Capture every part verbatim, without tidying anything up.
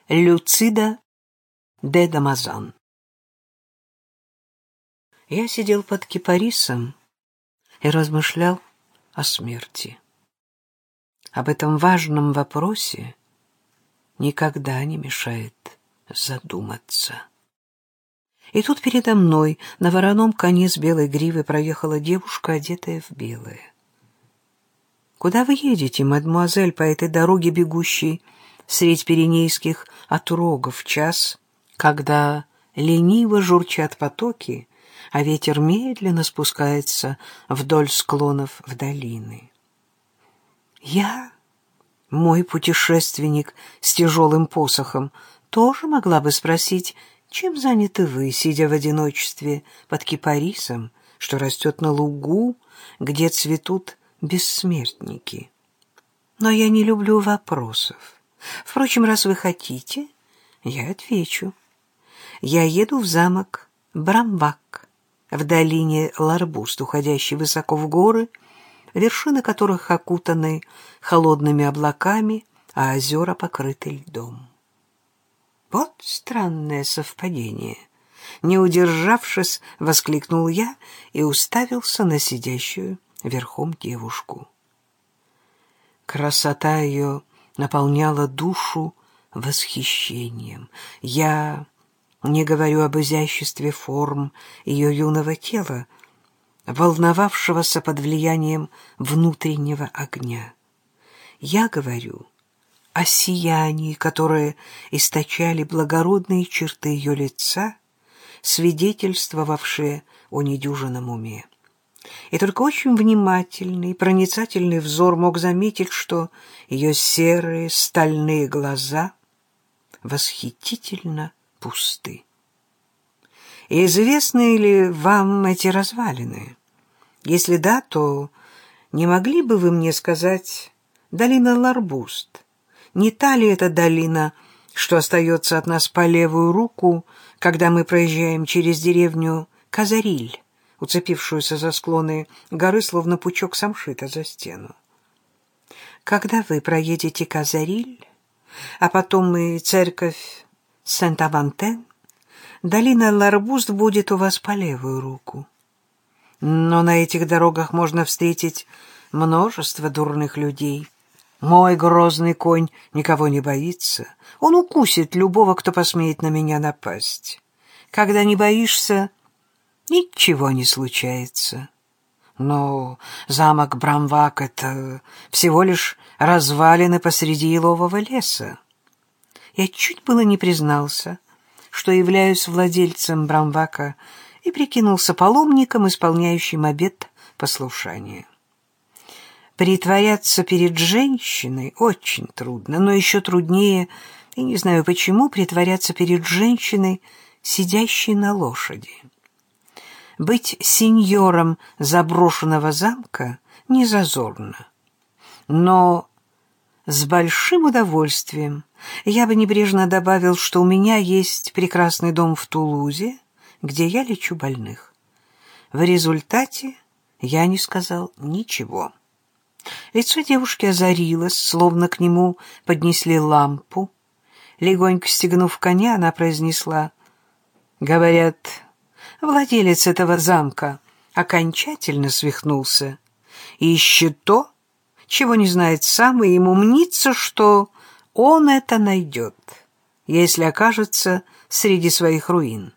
Люцида де Дамазан. Я сидел под кипарисом и размышлял о смерти. Об этом важном вопросе никогда не мешает задуматься. И тут передо мной на вороном коне с белой гривой проехала девушка, одетая в белое. «Куда вы едете, мадемуазель, по этой дороге, бегущей средь пиренейских отрогов в час, когда лениво журчат потоки, а ветер медленно спускается вдоль склонов в долины?» Я, мой путешественник с тяжелым посохом, тоже могла бы спросить, чем заняты вы, сидя в одиночестве под кипарисом, что растет на лугу, где цветут бессмертники. Но я не люблю вопросов. Впрочем, раз вы хотите, я отвечу. Я еду в замок Брамвак, в долине Ларбуст, уходящей высоко в горы, вершины которых окутаны холодными облаками, а озера покрыты льдом. Вот странное совпадение. Не удержавшись, воскликнул я и уставился на сидящую верхом девушку. Красота ее наполняла душу восхищением. Я не говорю об изяществе форм ее юного тела, волновавшегося под влиянием внутреннего огня. Я говорю о сиянии, которое источали благородные черты ее лица, свидетельствовавшие о недюжинном уме. И только очень внимательный, проницательный взор мог заметить, что ее серые стальные глаза восхитительно пусты. Известны ли вам эти развалины? Если да, то не могли бы вы мне сказать, долина Ларбуст, не та ли это долина, что остается от нас по левую руку, когда мы проезжаем через деревню Казариль, уцепившуюся за склоны горы, словно пучок самшита за стену? Когда вы проедете Казариль, а потом и церковь Сент-Авантен, долина Ларбуст будет у вас по левую руку. Но на этих дорогах можно встретить множество дурных людей. Мой грозный конь никого не боится. Он укусит любого, кто посмеет на меня напасть. Когда не боишься, ничего не случается. Но замок Брамвак — это всего лишь развалины посреди елового леса. Я чуть было не признался, что являюсь владельцем Брамвака, и прикинулся паломником, исполняющим обет послушания. Притворяться перед женщиной очень трудно, но еще труднее, и не знаю почему, притворяться перед женщиной, сидящей на лошади. Быть сеньором заброшенного замка не зазорно, но с большим удовольствием я бы небрежно добавил, что у меня есть прекрасный дом в Тулузе, где я лечу больных. В результате я не сказал ничего. Лицо девушки озарилось, словно к нему поднесли лампу. Легонько стегнув коня, она произнесла: «Говорят, владелец этого замка окончательно свихнулся, и ищет то, чего не знает сам, и ему мнится, что он это найдет, если окажется среди своих руин.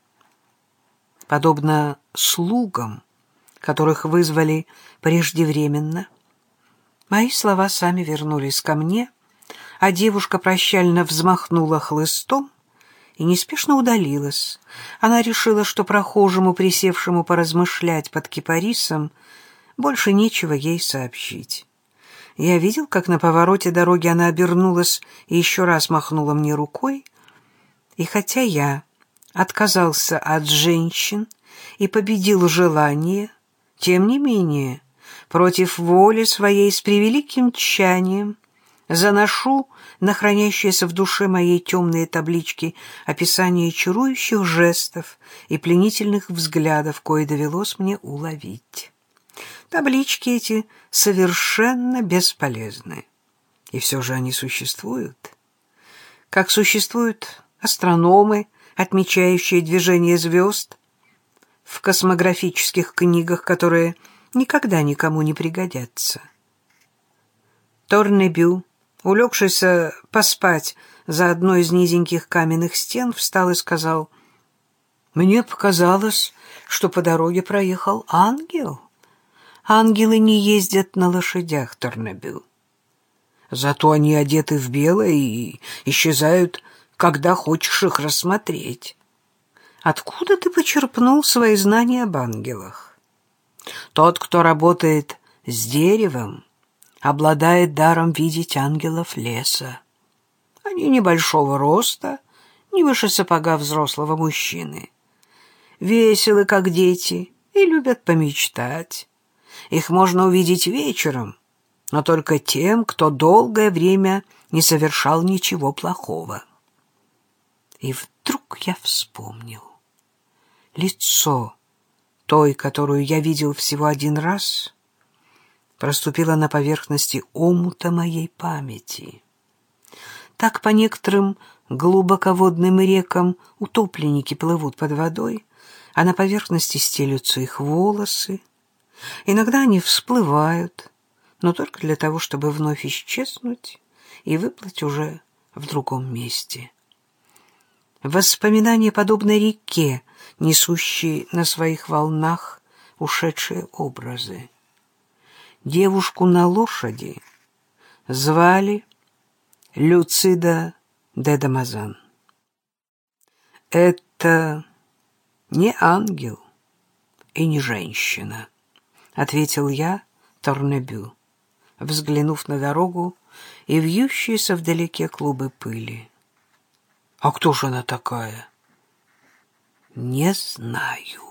Подобно слугам, которых вызвали преждевременно, мои слова сами вернулись ко мне, а девушка прощально взмахнула хлыстом и неспешно удалилась. Она решила, что прохожему, присевшему поразмышлять под кипарисом, больше нечего ей сообщить. Я видел, как на повороте дороги она обернулась и еще раз махнула мне рукой, и хотя я отказался от женщин и победил желание, тем не менее, против воли своей с превеликим тщанием заношу на хранящиеся в душе моей темные таблички описание чарующих жестов и пленительных взглядов, кое довелось мне уловить. Таблички эти совершенно бесполезны, и все же они существуют. как существуют астрономы, отмечающие движение звезд в космографических книгах, которые никогда никому не пригодятся. Торнебю, улегшийся поспать за одной из низеньких каменных стен, встал и сказал: «Мне показалось, что по дороге проехал ангел. Ангелы не ездят на лошадях, Торнебю. Зато они одеты в белое и исчезают, когда хочешь их рассмотреть. Откуда ты почерпнул свои знания об ангелах? Тот, кто работает с деревом, обладает даром видеть ангелов леса. Они небольшого роста, не выше сапога взрослого мужчины. Веселы, как дети, и любят помечтать. Их можно увидеть вечером, но только тем, кто долгое время не совершал ничего плохого». И вдруг я вспомнил. Лицо той, которую я видел всего один раз, проступило на поверхности омута моей памяти. Так по некоторым глубоководным рекам утопленники плывут под водой, а на поверхности стелются их волосы. Иногда они всплывают, но только для того, чтобы вновь исчезнуть и выплыть уже в другом месте. Воспоминания подобны реке, несущей на своих волнах ушедшие образы. Девушку на лошади звали Люцида де Дамазан. Это не ангел и не женщина, — ответил я Торнебю, взглянув на дорогу и вьющиеся вдалеке клубы пыли. — А кто же она такая? — Не знаю.